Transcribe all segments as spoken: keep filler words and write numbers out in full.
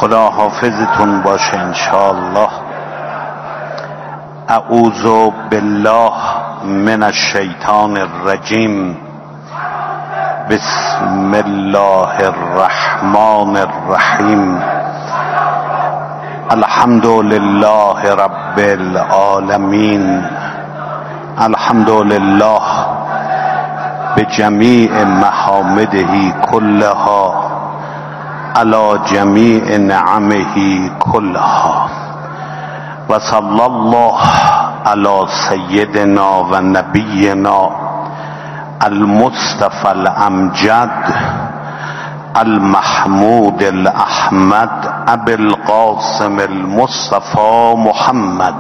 خدا حافظتون باشه انشاءالله. اعوذ بالله من الشیطان الرجیم. بسم الله الرحمن الرحیم. الحمد لله رب العالمین. الحمد لله بجمیع محامده كلها على جمیع نعمه كلها و صلی الله علی سیدنا و نبینا المصطفى الامجد المحمود الاحمد ابي القاسم المصطفى محمد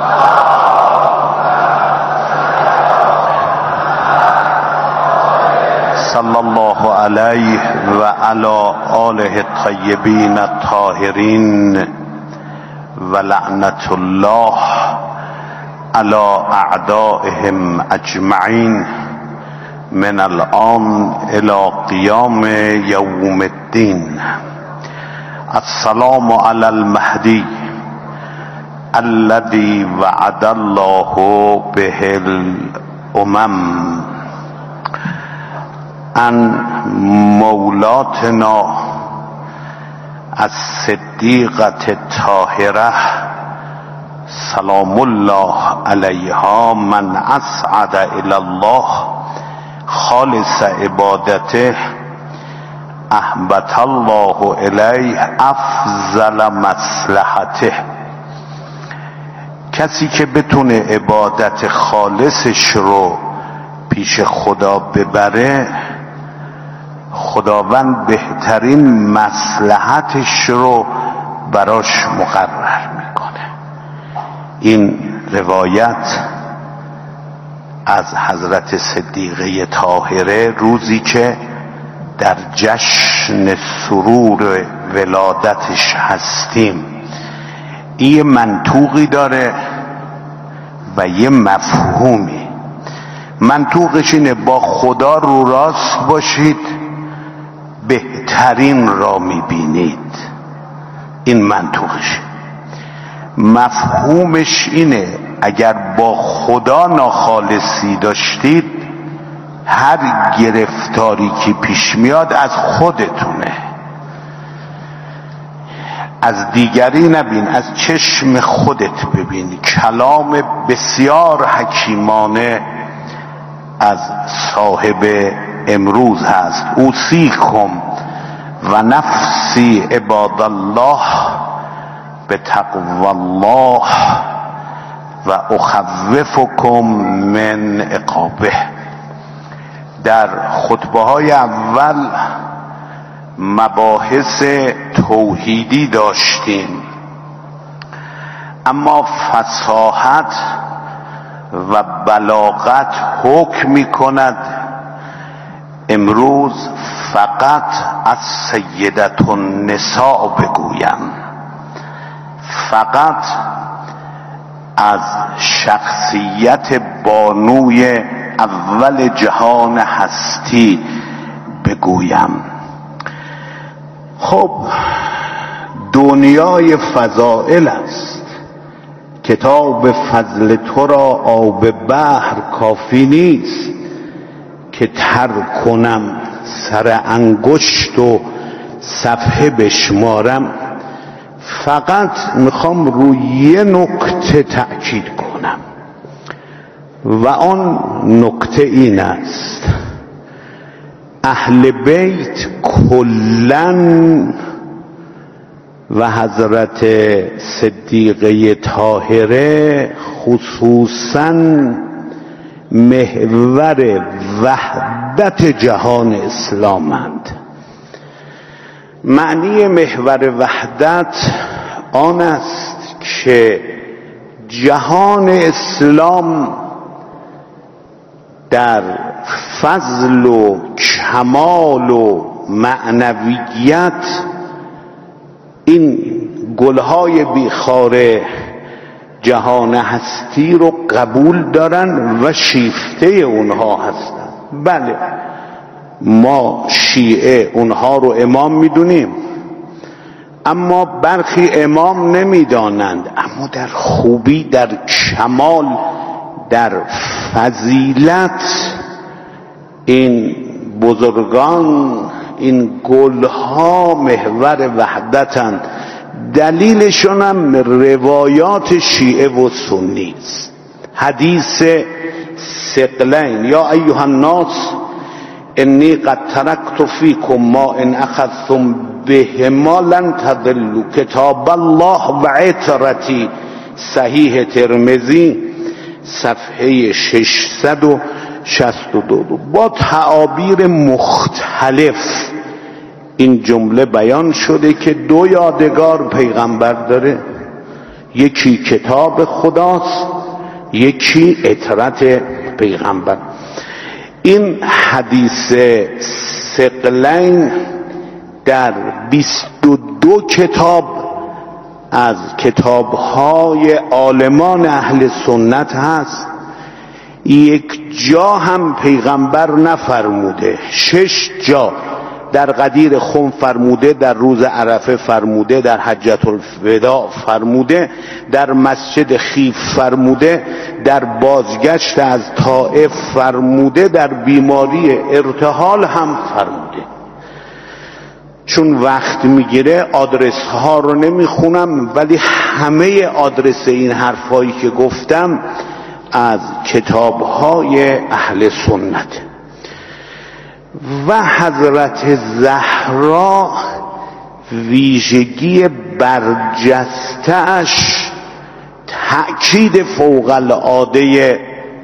صلی الله علیه و علی آله الطیبین الطاهرین و لعنت الله علی اعدائهم اجمعین من الان الى قیام یوم الدین. السلام علی المهدی الذي وعد الله به الامم ان مولاتنا الصدیقة الطاهرة سلام الله علیها من اسعد الى الله خالص عبادته احبت الله الیه افضل مصلحته. کسی که بتونه عبادت خالصش رو پیش خدا ببره، خداوند بهترین مصلحتش رو براش مقرر میکنه. این روایت از حضرت صدیقه طاهره روزی که در جشن سرور ولادتش هستیم، این منطوقی داره و یه مفهومی. منطوقش اینه با خدا رو راست باشید بهترین را میبینید. این منطوقش. مفهومش اینه اگر با خدا ناخالصی داشتید، هر گرفتاری که پیش میاد از خودتونه، از دیگری نبین، از چشم خودت ببین. کلام بسیار حکیمانه از صاحب امروز هست. اوصیکم و نفسی عباد الله به تقوی الله و اخوفکم من عقابه. در خطبه های اول مباحث توحیدی داشتیم، اما فصاحت و بلاغت حکم می کند امروز فقط از سیدت النساء بگویم، فقط از شخصیت بانوی اول جهان هستی بگویم. خب دنیای فضائل است. کتاب فضل تو را آب بحر کافی نیست که تر کنم سر انگشت و صفحه بشمارم. فقط میخوام روی یه نکته تأکید کنم و آن نکته این است: اهل بیت کلن و حضرت صدیقه طاهره خصوصاً محور وحدت جهان اسلامند. معنی محور وحدت آن است که جهان اسلام در فضل و کمال و معنویت این گلهای بیخار جهان هستی رو قبول دارن و شیفته اونها هستن. بله، ما شیعه اونها رو امام میدونیم، اما برخی امام نمیدانند، اما در خوبی، در کمال، در فضیلت این بزرگان، این گلها محور وحدتند. دلیلشون هم روایات شیعه و سنی است. حدیث ثقلین، یا ایها الناس انی قد ترکت فیکم ما ان اخذتم بهما لن تضلوا، کتاب الله و عترتی، صحیح ترمذی صفحه ششصد و شصت و دو. با تعابیر مختلف این جمله بیان شده که دو یادگار پیغمبر داره، یکی کتاب خداست، یکی عترت پیغمبر. این حدیث ثقلین در بیست و دو کتاب از کتاب‌های عالمان اهل سنت هست. یک جا هم پیغمبر نفرموده، شش جا در غدیر خم فرموده، در روز عرفه فرموده، در حجة الوداع فرموده، در مسجد خیف فرموده، در بازگشت از طائف فرموده، در بیماری ارتحال هم فرموده. چون وقت میگیره آدرس ها رو نمیخونم، ولی همه آدرس این حرفایی که گفتم از کتاب های اهل سنت. و حضرت زهرا ویژگی برجسته‌اش تأکید فوق العاده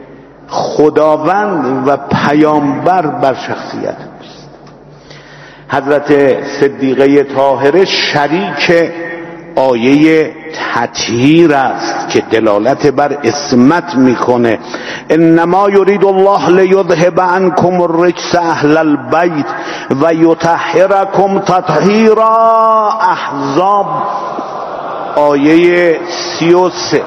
خداوند و پیامبر بر شخصیت است. حضرت صدیقه طاهره شریک آیه تطهیر است که دلالت بر عصمت میکنه. انما یرید الله لیذهب عنکم الرجس اهل البیت و یطهرکم تطهیرا. احزاب آیه سی و سه.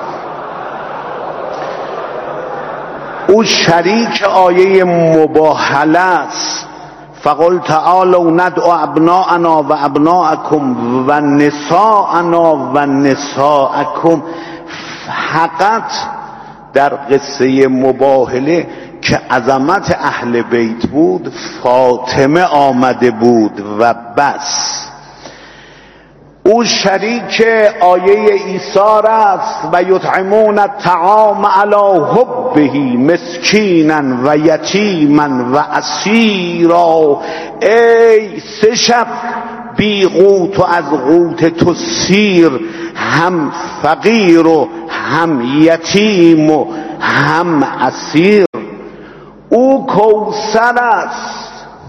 او شریک آیه مباهله است. فقل تعالوا ندعو ابناءنا و ابناءکم و نساءنا و نساءکم. فقط در قصه مباهله که عظمت اهل بیت بود فاطمه آمده بود و بس. او شریک آیه ایثار است. و یطعمون الطعام علی حبه مسکینا و یتیما و اسیرا. ای سه شب بی قوت و از قوت تو سیر، هم فقیر و هم یتیم و هم اسیر. او کوثر است.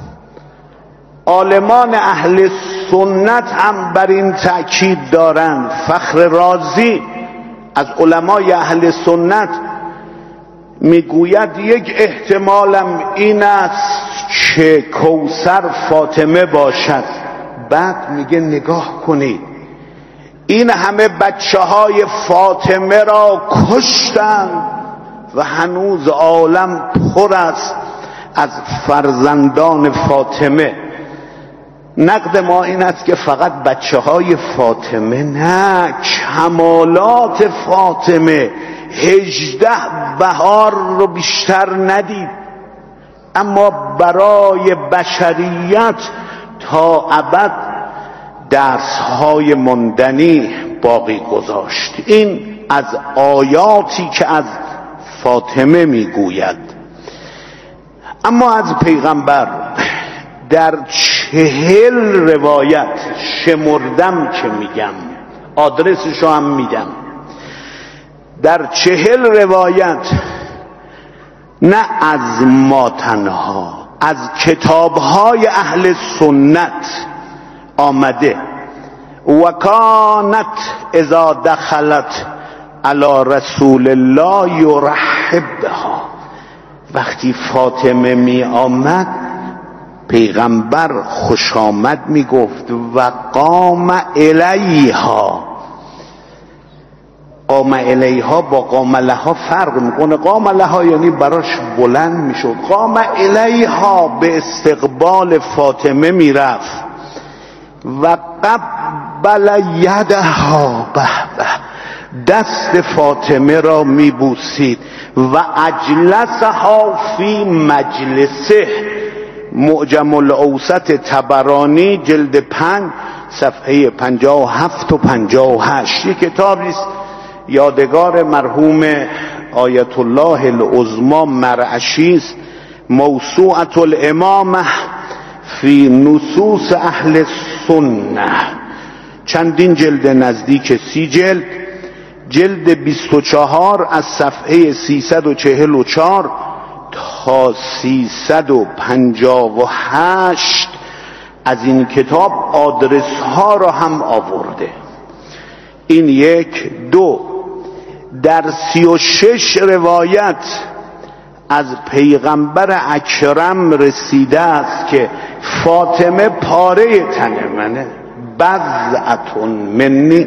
عالمان اهل سنت هم بر این تأکید دارند. فخر رازی از علمای اهل سنت میگوید یک احتمالم این است که کوثر فاطمه باشد. بعد میگه نگاه کنید این همه بچه های فاطمه را کشتند و هنوز عالم پر است از فرزندان فاطمه. نقد ما این است که فقط بچه های فاطمه نه، کمالات فاطمه هجده بهار رو بیشتر ندید، اما برای بشریت تا ابد درس های ماندنی باقی گذاشت. این از آیاتی که از فاطمه میگوید. اما از پیغمبر در چهل روایت شمردم که میگم، آدرسشو هم میدم، در چهل روایت نه از ما تنها، از کتابهای اهل سنت آمده و کانت اذا دخلت علی رسول الله یرحب بها. وقتی فاطمه می آمد پیغمبر خوش آمد می گفت و قام الیها. قام الیها با قام لها فرق میکنه. قام لها یعنی براش بلند میشد، قام الیها به استقبال فاطمه میرفت و قبل یدها، به به، دست فاطمه را میبوسید. و اجلسها فی مجلسه، معجم الاوسط طبرانی جلد پنج صفحه پنجاه و هفت و پنجاه و هشت. یک کتابی است یادگار مرحوم آیت الله العظمی مرعشی است، موسوعة الامامه فی نصوص اهل سنه، چندین جلد، نزدیک سی جلد. جلد بیست و چهار از صفحه سیصد و چهل و چهار تا سیصد و پنجاه و هشت از این کتاب آدرس ها را هم آورده. این یک. دو، در سی و شش روایت از پیغمبر اکرم رسیده است که فاطمه پاره تن منه، بضعتون منی،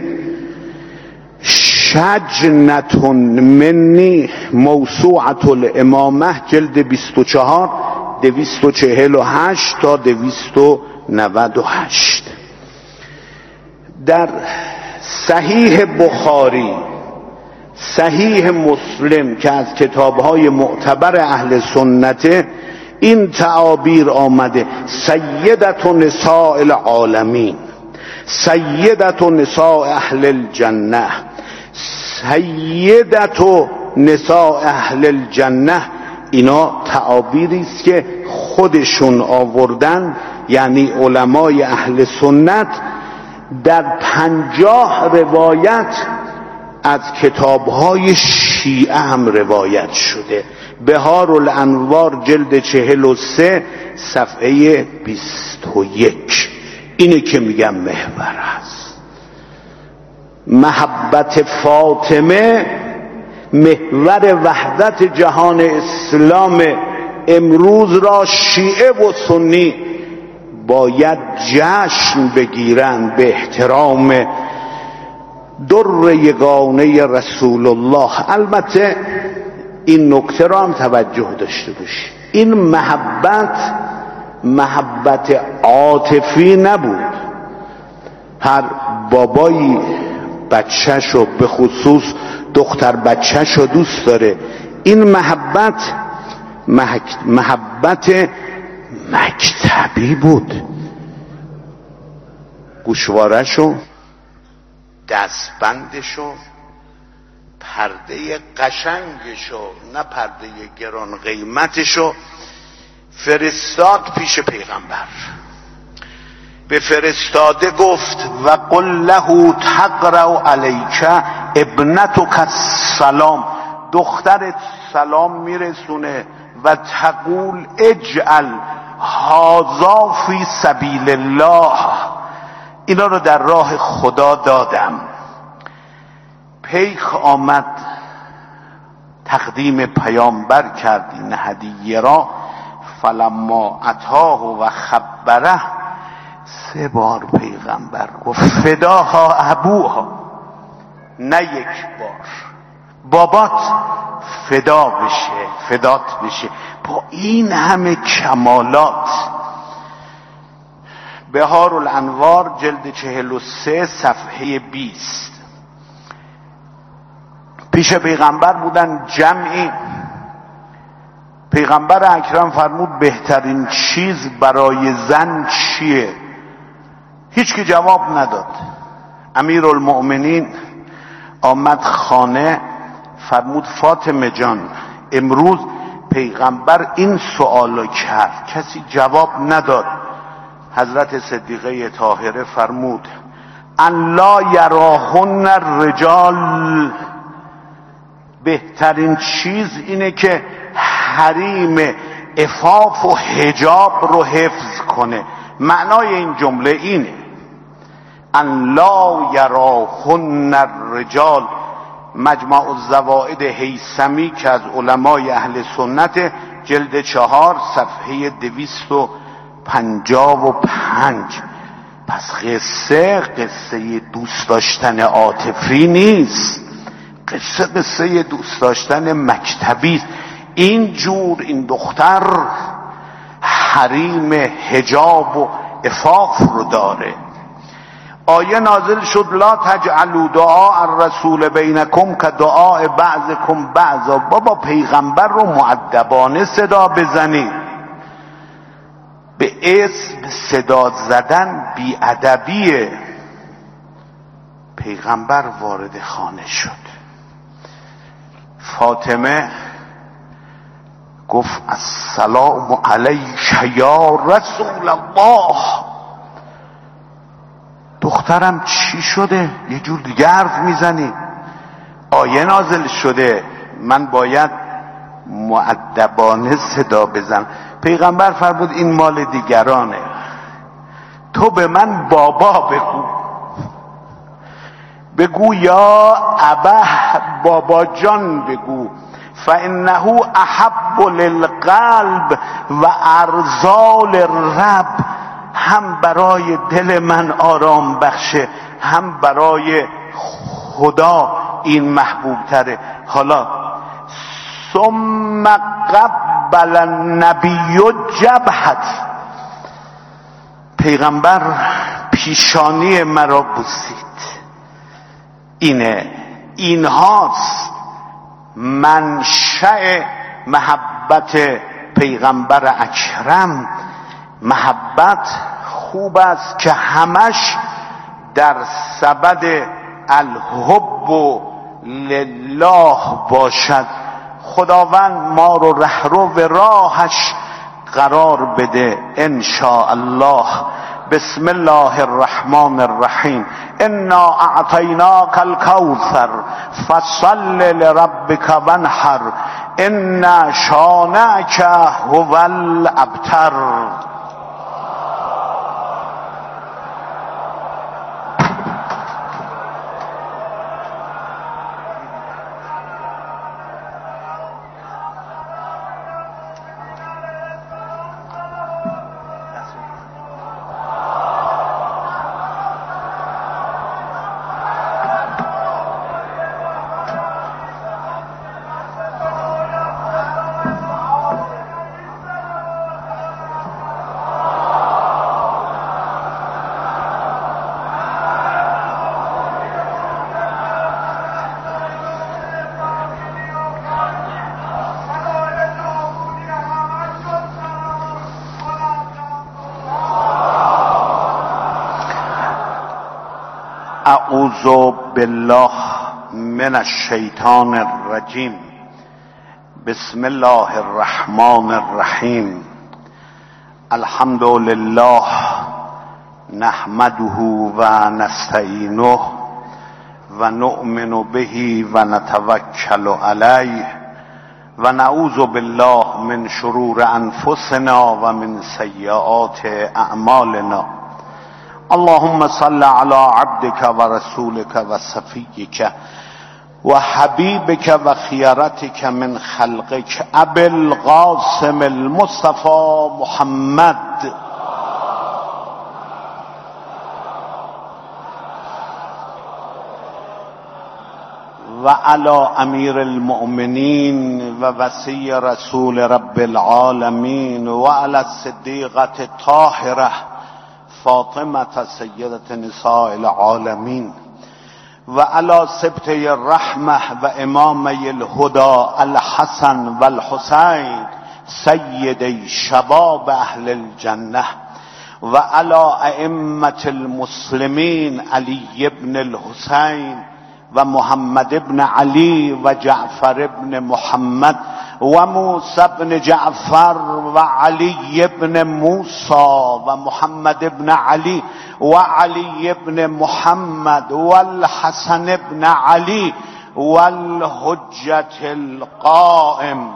شجنتون منی، موسوعة الامامه جلد بیست و چهار دویست و چهل و هشت تا دویست و نود و هشت. در صحیح بخاری، صحیح مسلم که از کتابهای معتبر اهل سنته، این تعابیر آمده: سیدت نساء العالمین، سیدت نساء اهل الجنه، سیدت نساء اهل الجنه. اینا تعابیری است که خودشون آوردن، یعنی علمای اهل سنت در پنجاه روایت از کتابهای شیعه هم روایت شده. بهار الانوار جلد چهل و سه صفحه بیست و یک. اینه که میگم محور است. محبت فاطمه محور وحدت جهان اسلام. امروز را شیعه و سنی باید جشن بگیرند به احترام در یگانه رسول الله. البته این نکته را هم توجه داشته باشید، این محبت محبت عاطفی نبود. هر بابایی بچه‌شو، به خصوص دختر بچه‌شو دوست داره. این محبت محبت مکتبی بود. گوشواره‌شو، دستبندشو، پرده قشنگشو، نه پرده گران قیمتشو فرستاد پیش پیغمبر. به فرستاده گفت: و قل له تقرأ علیک ابنتک السلام، دخترت سلام میرسونه. و تقول اجعل هذا فی سبیل الله، اینا رو در راه خدا دادم. پیک آمد تقدیم پیامبر کرد این هدیه را. فلما اتاه و خبره، سه بار پیغمبر گفت فداها ابوها، نه یک بار، بابات فدا بشه، فدات بشه. با این همه کمالات، بهار الانوار جلد چهل و سه صفحه بیست. پیش پیغمبر بودن جمعی. پیغمبر اکرم فرمود بهترین چیز برای زن چیه؟ هیچ کی جواب نداد. امیرالمؤمنین آمد خانه، فرمود فاطمه جان، امروز پیغمبر این سوالو کرد، کسی جواب نداد. حضرت صدیقه طاهره فرمود: ان لا یراهن الرجال، بهترین چیز اینه که حریم عفاف و حجاب رو حفظ کنه. معنای این جمله اینه: ان لا یراهن الرجال. مجمع الزوائد هیثمی که از علمای اهل سنت جلد چهار صفحه دویست و پنجاه و پنج. پس قصه قصه دوست داشتن عاطفی نیست، قصه قصه دوست داشتن مکتبی است. این جور این دختر حریم حجاب و عفاف رو داره. آیه نازل شد لا تجعلوا دعاء الرسول بینکم که دعاء بعضکم بعضا. بابا پیغمبر رو مؤدبانه صدا بزنید. به اسم صدا زدن بی‌ادبیه. پیغمبر وارد خانه شد. فاطمه گفت السلام علیک یا رسول الله. دخترم چی شده؟ یه جور دیگه حرف میزنی. آیه نازل شده، من باید مؤدبانه صدا بزنم. پیغمبر فرمود این مال دیگرانه، تو به من بابا بگو. بگو یا ابه، بابا جان بگو. فانه احب للقلب و ارزال الرب. هم برای دل من آرام بخشه، هم برای خدا این محبوب تره. حالا ثم قبل النبی جبهت. پیغمبر پیشانی مرا بوسید. اینه اینهاست منشأ محبت پیغمبر اکرم. محبت خوب است که همش در سبد الحب لله باشد. خداوند ما رو رهرو و راهش قرار بده ان شاء الله. بسم الله الرحمن الرحیم. انا اعطیناک الکوثر فصل لربک وانحر ان شانئک هو الابتر. اعوذ بالله من الشیطان الرجیم. بسم الله الرحمن الرحیم. الحمد لله نحمده و نستعینه و نؤمن به و نتوکل علیه و نعوذ بالله من شرور انفسنا و من سیئات اعمالنا. اللهم صل على عبدك ورسولك وصفيك وحبيبك وخيرتك من خلقك ابي القاسم المصطفى محمد وعلى امير المؤمنين ووصي رسول رب العالمين وعلى الصديقة الطاهرة فاطمة سيدة نساء العالمين وعلى سبطي الرحمة وإمامي الهدى الحسن والحسين سيدي شباب أهل الجنة وعلى أئمة المسلمين علي بن الحسين ومحمد بن علي وجعفر بن محمد وموسى بن جعفر وعلي بن موسى ومحمد بن علي وعلي بن محمد والحسن بن علي والحجة القائم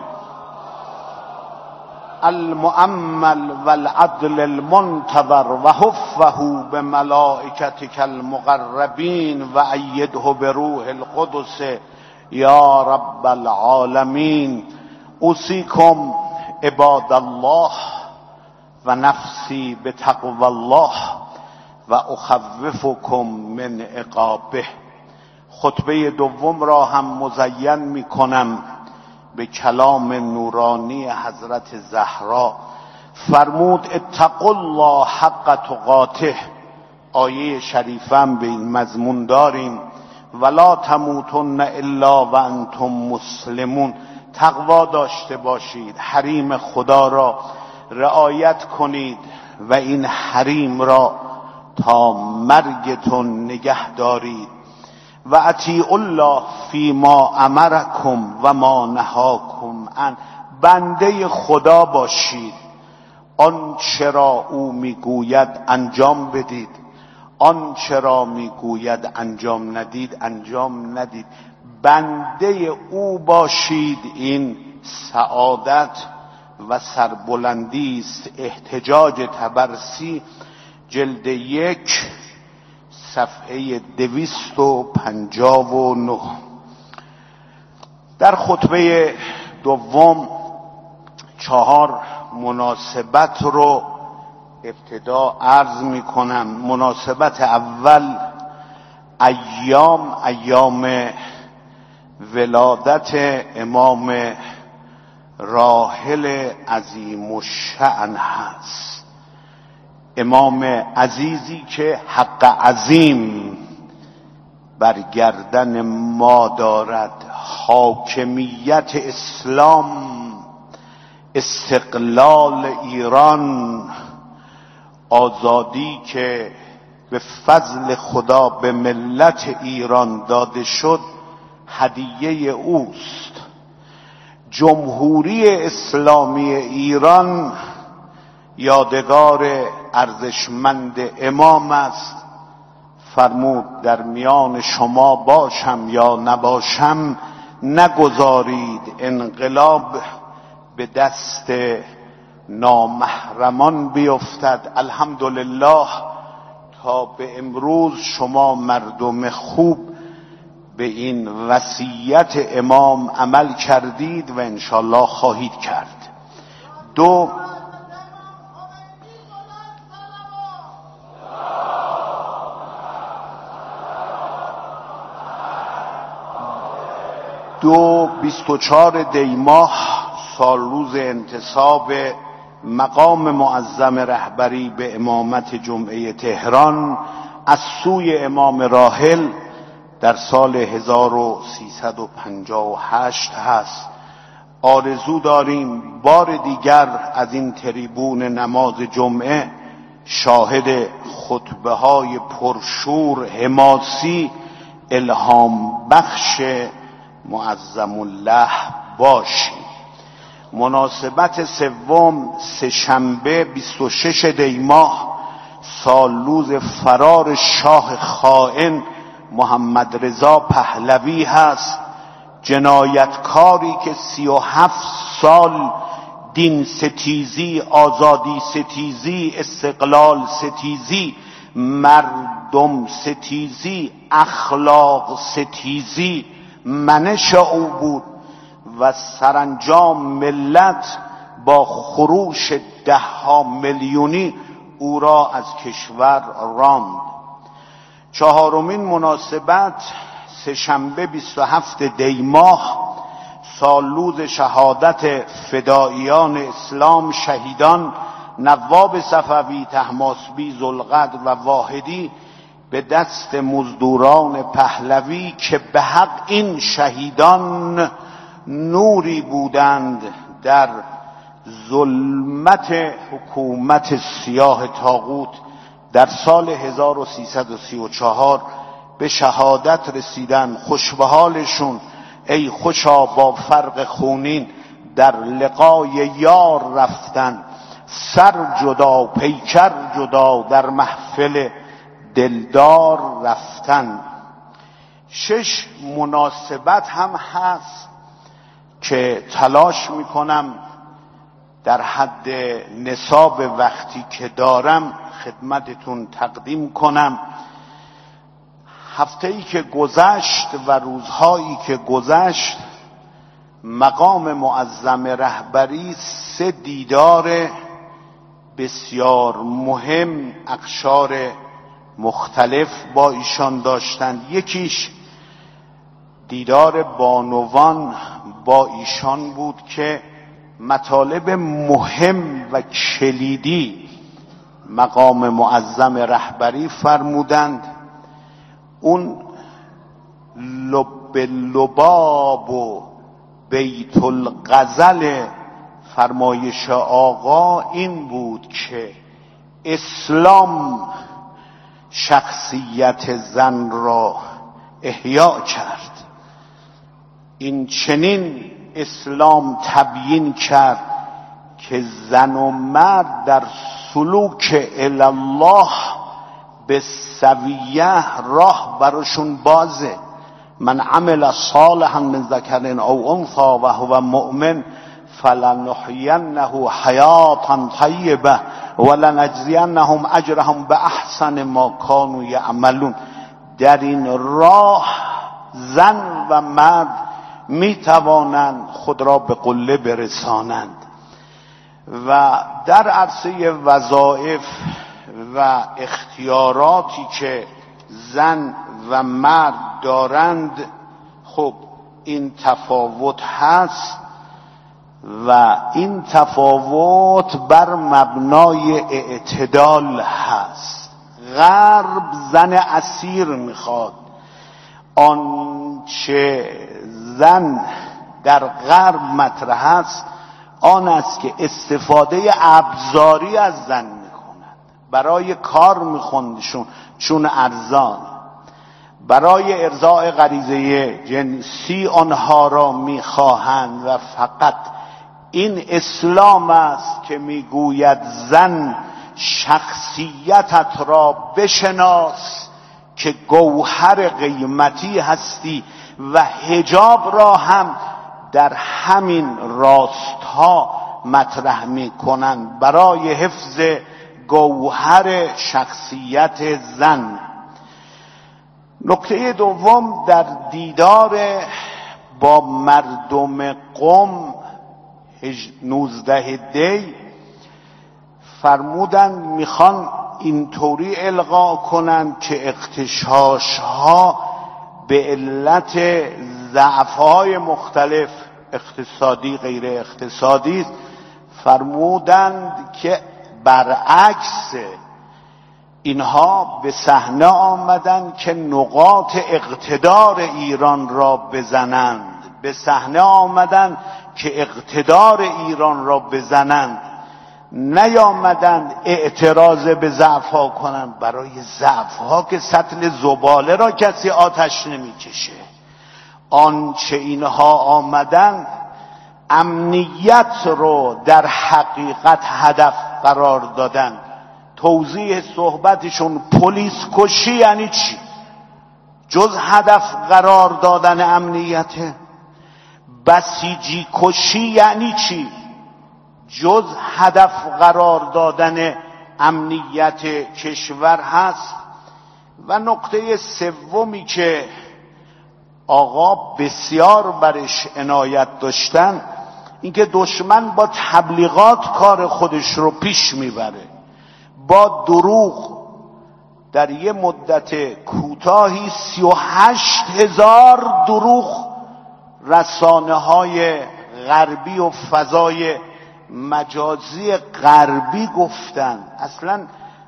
المؤمل والعدل المنتظر وحفه بملائكتك المقربين وأيده بروح القدس يا رب العالمين. اوصيكم عباد الله و نفسی بتقوى الله و اخوفكم من عقابه. خطبه دوم را هم مزین می کنم به کلام نورانی حضرت زهرا. فرمود اتقوا الله حق تقاته آیه شریفم به این مضمون داریم ولا تموتن الا و انتم مسلمون. تقوا داشته باشید، حریم خدا را رعایت کنید و این حریم را تا مرگتون نگه دارید. و اطیعوا الله فیما امرکم و ما نهاکم عن. بنده خدا باشید، آنچه را او میگوید انجام بدید، آنچه را میگوید انجام ندید انجام ندید. بنده او باشید. این سعادت و سربلندی است. احتجاج طبرسی جلد یک صفحه دویست و پنجاه و نه. در خطبه دوم چهار مناسبت رو ابتدا عرض می کنم. مناسبت اول ایام ایام ولادت امام راحل عظیم الشأن هست. امام عزیزی که حق عظیم بر گردن ما دارد. حاکمیت اسلام، استقلال ایران، آزادی که به فضل خدا به ملت ایران داده شد هدیه اوست. جمهوری اسلامی ایران یادگار ارزشمند امام است. فرمود در میان شما باشم یا نباشم نگذارید انقلاب به دست نامحرمان بیفتد. الحمدلله تا به امروز شما مردم خوب به این وصیت امام عمل کردید و انشالله خواهید کرد. دو دو بیست و چهار دی ماه سال روز انتصاب مقام معظم رهبری به امامت جمعه تهران از سوی امام راحل در سال هزار و سیصد و پنجاه و هشت هست. آرزو داریم بار دیگر از این تریبون نماز جمعه شاهد خطبه های پرشور حماسی الهام بخش معظم الله باشیم. مناسبت سوم سه‌شنبه بیست و شش دی ماه سال روز فرار شاه خائن محمد رضا پهلوی هست. جنایتکاری که سی و هفت سال دین ستیزی، آزادی ستیزی، استقلال ستیزی، مردم ستیزی، اخلاق ستیزی منش او بود و سرانجام ملت با خروش ده ها میلیونی او را از کشور راند. چهارمین مناسبت سه‌شنبه بیست و هفت دی ماه سالروز شهادت فداییان اسلام شهیدان نواب صفوی، طهماسبی، ذوالقدر و واحدی به دست مزدوران پهلوی که به حق این شهیدان نوری بودند در ظلمت حکومت سیاه طاغوت. در سال هزار و سیصد و سی و چهار به شهادت رسیدن. خوش به حالشون، ای خوشا با فرق خونین در لقای یار رفتن. سر جدا پیکر جدا در محفل دلدار رفتن. شش مناسبت هم هست که تلاش میکنم در حد نصاب وقتی که دارم خدمتتون تقدیم کنم. هفته‌ای که گذشت و روزهایی که گذشت مقام معظم رهبری سه دیدار بسیار مهم اقشار مختلف با ایشان داشتند. یکیش دیدار بانوان با ایشان بود که مطالب مهم و کلیدی مقام معظم رهبری فرمودند اون لب لباب و بیت الغزل فرمایش آقا این بود که اسلام شخصیت زن را احیا کرد. این چنین اسلام تبیین کرد که زن و مرد در سلوک الی الله به سویه راه براشون بازه. من عمل صالحا من ذکر او انثی و هو مؤمن فلنحینه حیاتا طیبه ولنجزینهم اجرهم به احسن ما کانوا یعملون. در این راه زن و مرد می توانند خود را به قله برسانند و در عرصه وظایف و اختیاراتی که زن و مرد دارند خب این تفاوت هست و این تفاوت بر مبنای اعتدال هست. غرب زن اسیر میخواد. آنچه زن در غرب مطرح است آن است که استفاده ابزاری از زن میکنند، برای کار میخوندشون چون ارزان، برای ارضاء غریزه جنسی آنها را میخواهند و فقط این اسلام است که میگوید زن شخصیتت را بشناس که گوهر قیمتی هستی و حجاب را هم در همین راستها مطرح میکنند برای حفظ گوهر شخصیت زن. نکته دوم در دیدار با مردم قم نوزده دی فرمودند میخوان اینطوری القا کنند که اغتشاش ها به علت ضعف های مختلف اقتصادی غیر اقتصادی فرمودند که برعکس اینها به صحنه آمدند که نقاط اقتدار ایران را بزنند، به صحنه آمدند که اقتدار ایران را بزنند، نیامدند اعتراض به ضعف ها کنند. برای ضعف ها که سطل زباله را کسی آتش نمیکشه. آنچه اینها آمدند امنیت رو در حقیقت هدف قرار دادند. توضیح صحبتشون پلیس کشی یعنی چی؟ جز هدف قرار دادن امنیت. بسیجی کشی یعنی چی؟ جز هدف قرار دادن امنیت کشور هست. و نقطه سومی که آقا بسیار برش عنایت داشتن اینکه دشمن با تبلیغات کار خودش رو پیش میبره، با دروغ. در یه مدت کوتاهی سی و هشت هزار دروغ رسانه های غربی و فضای مجازی غربی گفتن. اصلا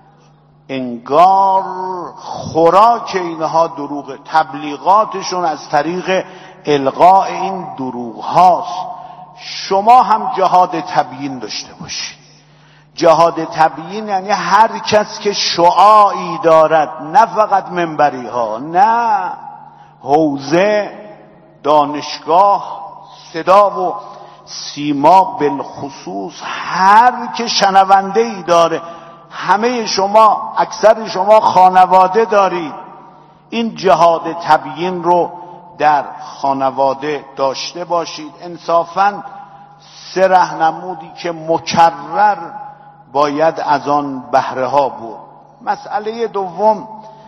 انگار خوراک اینها دروغه. تبلیغاتشون از طریق القاء این دروغ هاست. شما هم جهاد تبیین داشته باشید. جهاد تبیین یعنی هر کس که شعاعی دارد، نه فقط منبری ها، نه حوزه، دانشگاه، صدا و سیما بالخصوص، هر که شنونده ای داره. همه شما، اکثر شما خانواده دارید. این جهاد تبیین رو در خانواده داشته باشید. انصافاً سه راهنمودی که مکرر باید از آن بهره ها بود. مسئله دوم،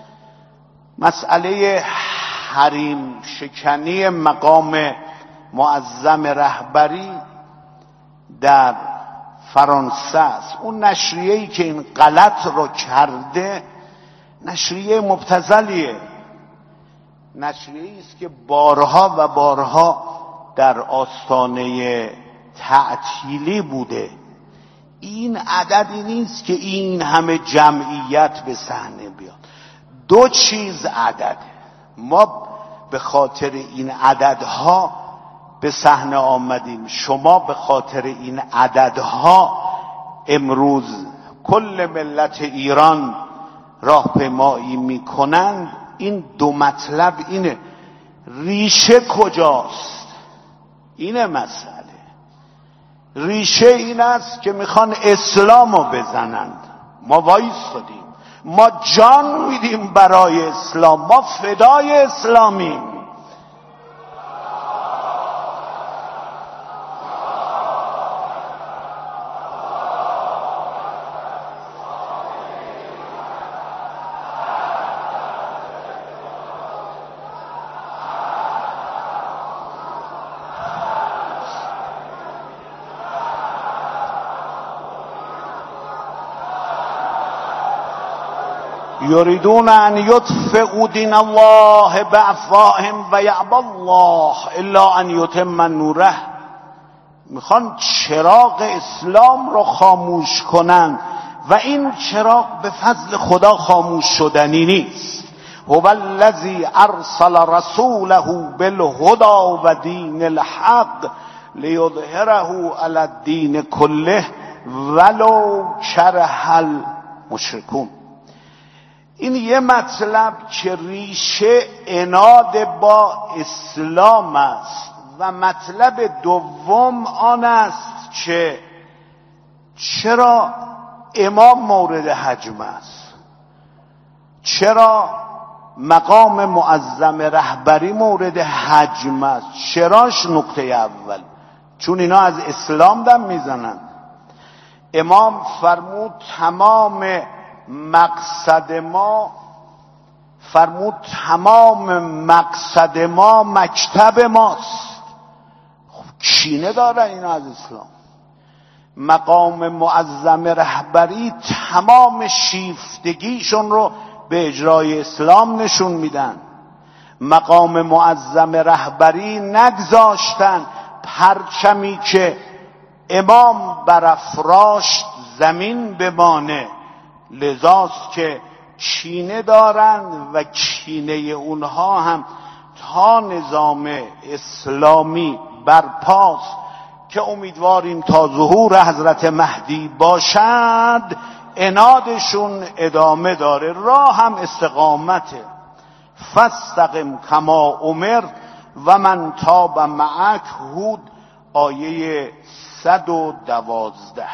مسئله حریم شکنی مقام معظم رهبری در فرانسه است. اون نشریه‌ای که این غلط رو کرده نشریه مبتذلیه، نشریه‌ای است که بارها و بارها در آستانه تعطیلی بوده. این عددی نیست که این همه جمعیت به صحنه بیاد. دو چیز عدده. ما به خاطر این عددها به صحنه آمدیم، شما به خاطر این عددها امروز کل ملت ایران راهپیمایی میکنند. این دو مطلب اینه. ریشه کجاست؟ اینه مسئله. ریشه این است که میخوان اسلامو بزنند. ما وایستادیم، ما جان میدیم برای اسلام، ما فدای اسلامیم. یریدون ان یطفئوا دین الله بافواههم و یأبی الله الا ان یتم نوره. میخوان چراغ اسلام رو خاموش کنن و این چراغ به فضل خدا خاموش شدنی نیست. هو الذی ارسل رسوله بالهدی و دین الحق لیظهره علی الدین کله ولو کره المشرکون. این یه مطلب که ریشه عناد با اسلام است و مطلب دوم آن است که چرا امام مورد حجم است، چرا مقام معظم رهبری مورد حجم است. چراش نقطه اول؟ چون اینا از اسلام دم میزنن. امام فرمود تمام مقصد ما فرمود تمام مقصد ما مکتب ماست. خب کینه دارن اینا از اسلام. مقام معظم رهبری تمام شیفتگیشون رو به اجرای اسلام نشون میدن. مقام معظم رهبری نگذاشتن پرچمی که امام برافراشت زمین بمانه. لذاست که کینه دارن و کینه اونها هم تا نظام اسلامی برپاست که امیدواریم تا ظهور حضرت مهدی باشد عنادشون ادامه داره. راه هم استقامته. فاستقم کما امر و من تاب معک. هود آیه صد و دوازده.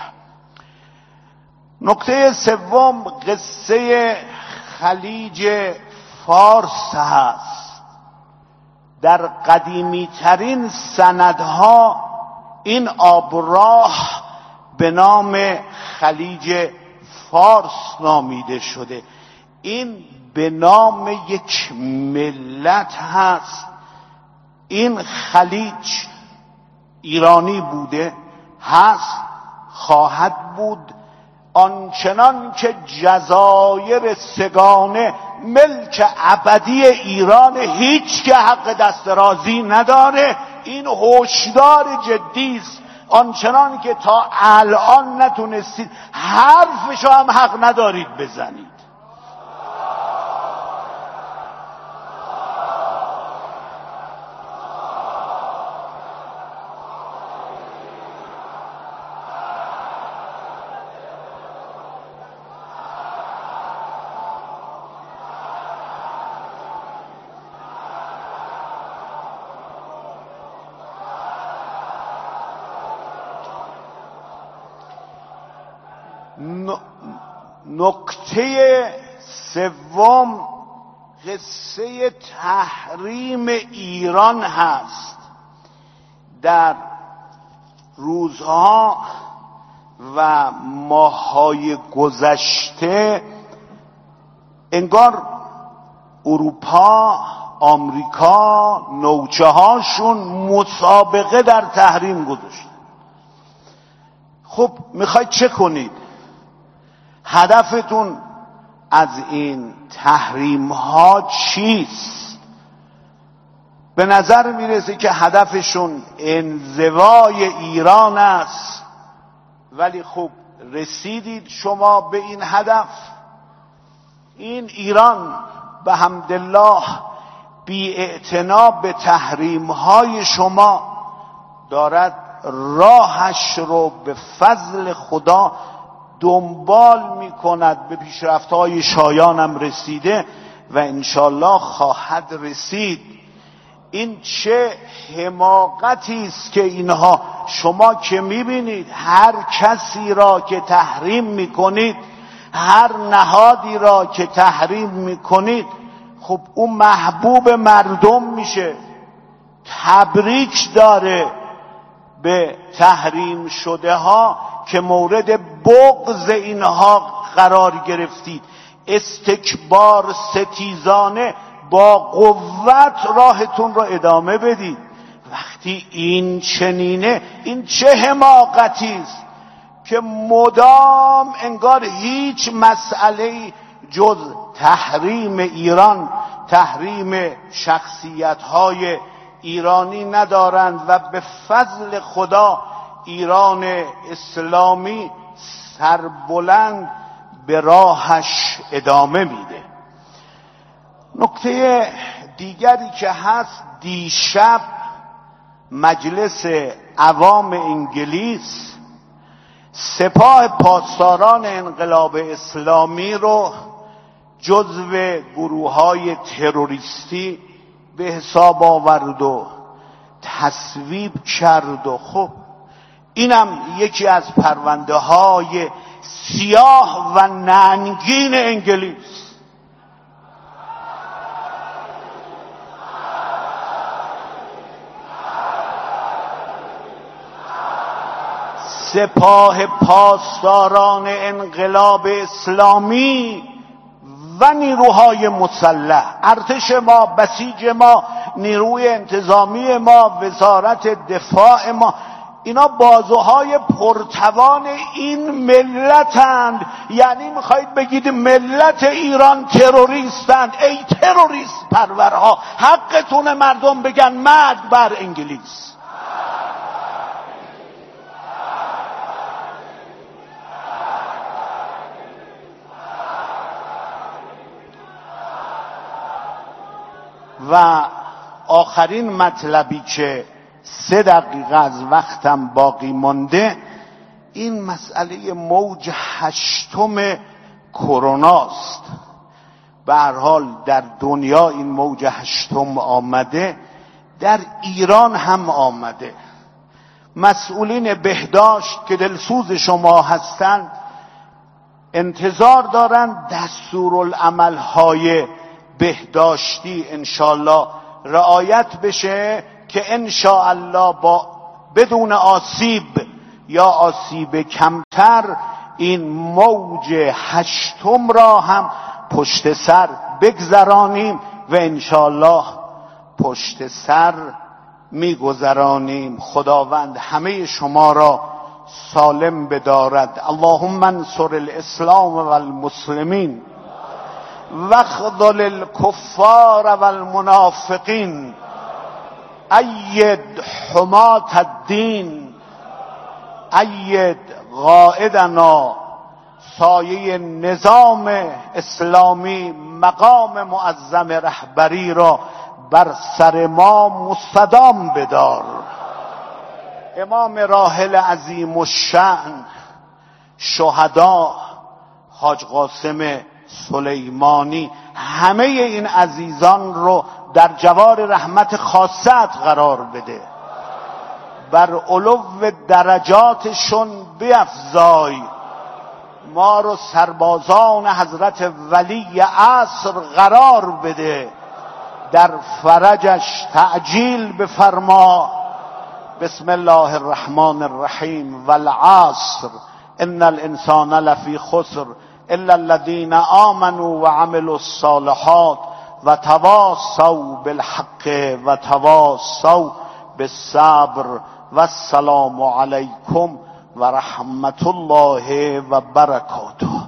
نکته سوم قصه خلیج فارس هست. در قدیمی ترین سندها این آبراه به نام خلیج فارس نامیده شده. این به نام یک ملت هست. این خلیج ایرانی بوده، هست، خواهد بود. آنچنان که جزایر سگانه ملک ابدی ایران، هیچ که حق دسترازی نداره. این هشدار جدی است. آنچنان که تا الان نتونستید حرفشو هم حق ندارید بزنید. نکته سوم قصه تحریم ایران هست. در روزها و ماه‌های گذشته انگار اروپا، آمریکا، نوچه هاشون مسابقه در تحریم گذاشتن. خب میخواید چه کنید؟ هدفتون از این تحریم ها چیست؟ به نظر میرسه که هدفشون انزوای ایران است، ولی خب رسیدید شما به این هدف. این ایران به حمدالله بی اعتنا به تحریم های شما دارد راهش رو به فضل خدا دنبال می کند، به پیشرفت های شایانم رسیده و انشالله خواهد رسید. این چه حماقتی است که اینها، شما که میبینید هر کسی را که تحریم میکنید، هر نهادی را که تحریم میکنید، خب اون محبوب مردم میشه، تبریک داره به تحریم شده ها که مورد بغض اینها قرار گرفتید. استکبار ستیزانه با قوت راهتون رو ادامه بدید. وقتی این چنینه، این چه حماقتی است که مدام انگار هیچ مسئله جز تحریم ایران، تحریم شخصیت‌های ایرانی ندارند و به فضل خدا ایران اسلامی سربلند به راهش ادامه میده. نکته دیگری که هست، دیشب مجلس عوام انگلیس سپاه پاسداران انقلاب اسلامی رو جزو گروه‌های تروریستی به حساب آورد و تصویب کرد و خب اینم یکی از پرونده های سیاه و ننگین انگلیس. سپاه پاسداران انقلاب اسلامی و نیروهای مسلح، ارتش ما، بسیج ما، نیروی انتظامی ما، وزارت دفاع ما، اینا بازوهای پرتوان این ملتند. یعنی میخواید بگید ملت ایران تروریستند؟ ای تروریست پرورها، حقتون مردم بگن مرگ بر انگلیس. و آخرین مطلبی که سه دقیقه از وقتم باقی مانده، این مسئله موج هشتم کروناست. به هر حال در دنیا این موج هشتم آمده، در ایران هم آمده. مسئولین بهداشت که دلسوز شما هستند انتظار دارند دستورالعمل‌های بهداشتی انشالله رعایت بشه که انشاءالله با بدون آسیب یا آسیب کمتر این موج هشتم را هم پشت سر بگذرانیم و انشاءالله پشت سر میگذرانیم. خداوند همه شما را سالم بدارد. اللهم انصر الاسلام و المسلمین واخذل الكفار والمنافقین، اید حماة الدین، اید قائدنا. سایه نظام اسلامی، مقام معظم رهبری را بر سر ما مستدام بدار. امام راحل عظیم الشأن، شهدا، حاج قاسم سلیمانی، همه این عزیزان رو در جوار رحمت خاصت قرار بده. بر علو درجاتشون بیفزای. ما رو سربازان حضرت ولی عصر قرار بده. در فرجش تعجیل بفرما. بسم الله الرحمن الرحیم. والعصر ان الانسان لفی خسر الا الذين آمنوا وعملوا الصالحات وتواصوا بالحق وتواصوا بالصبر والسلام علیکم و رحمت الله و برکاته.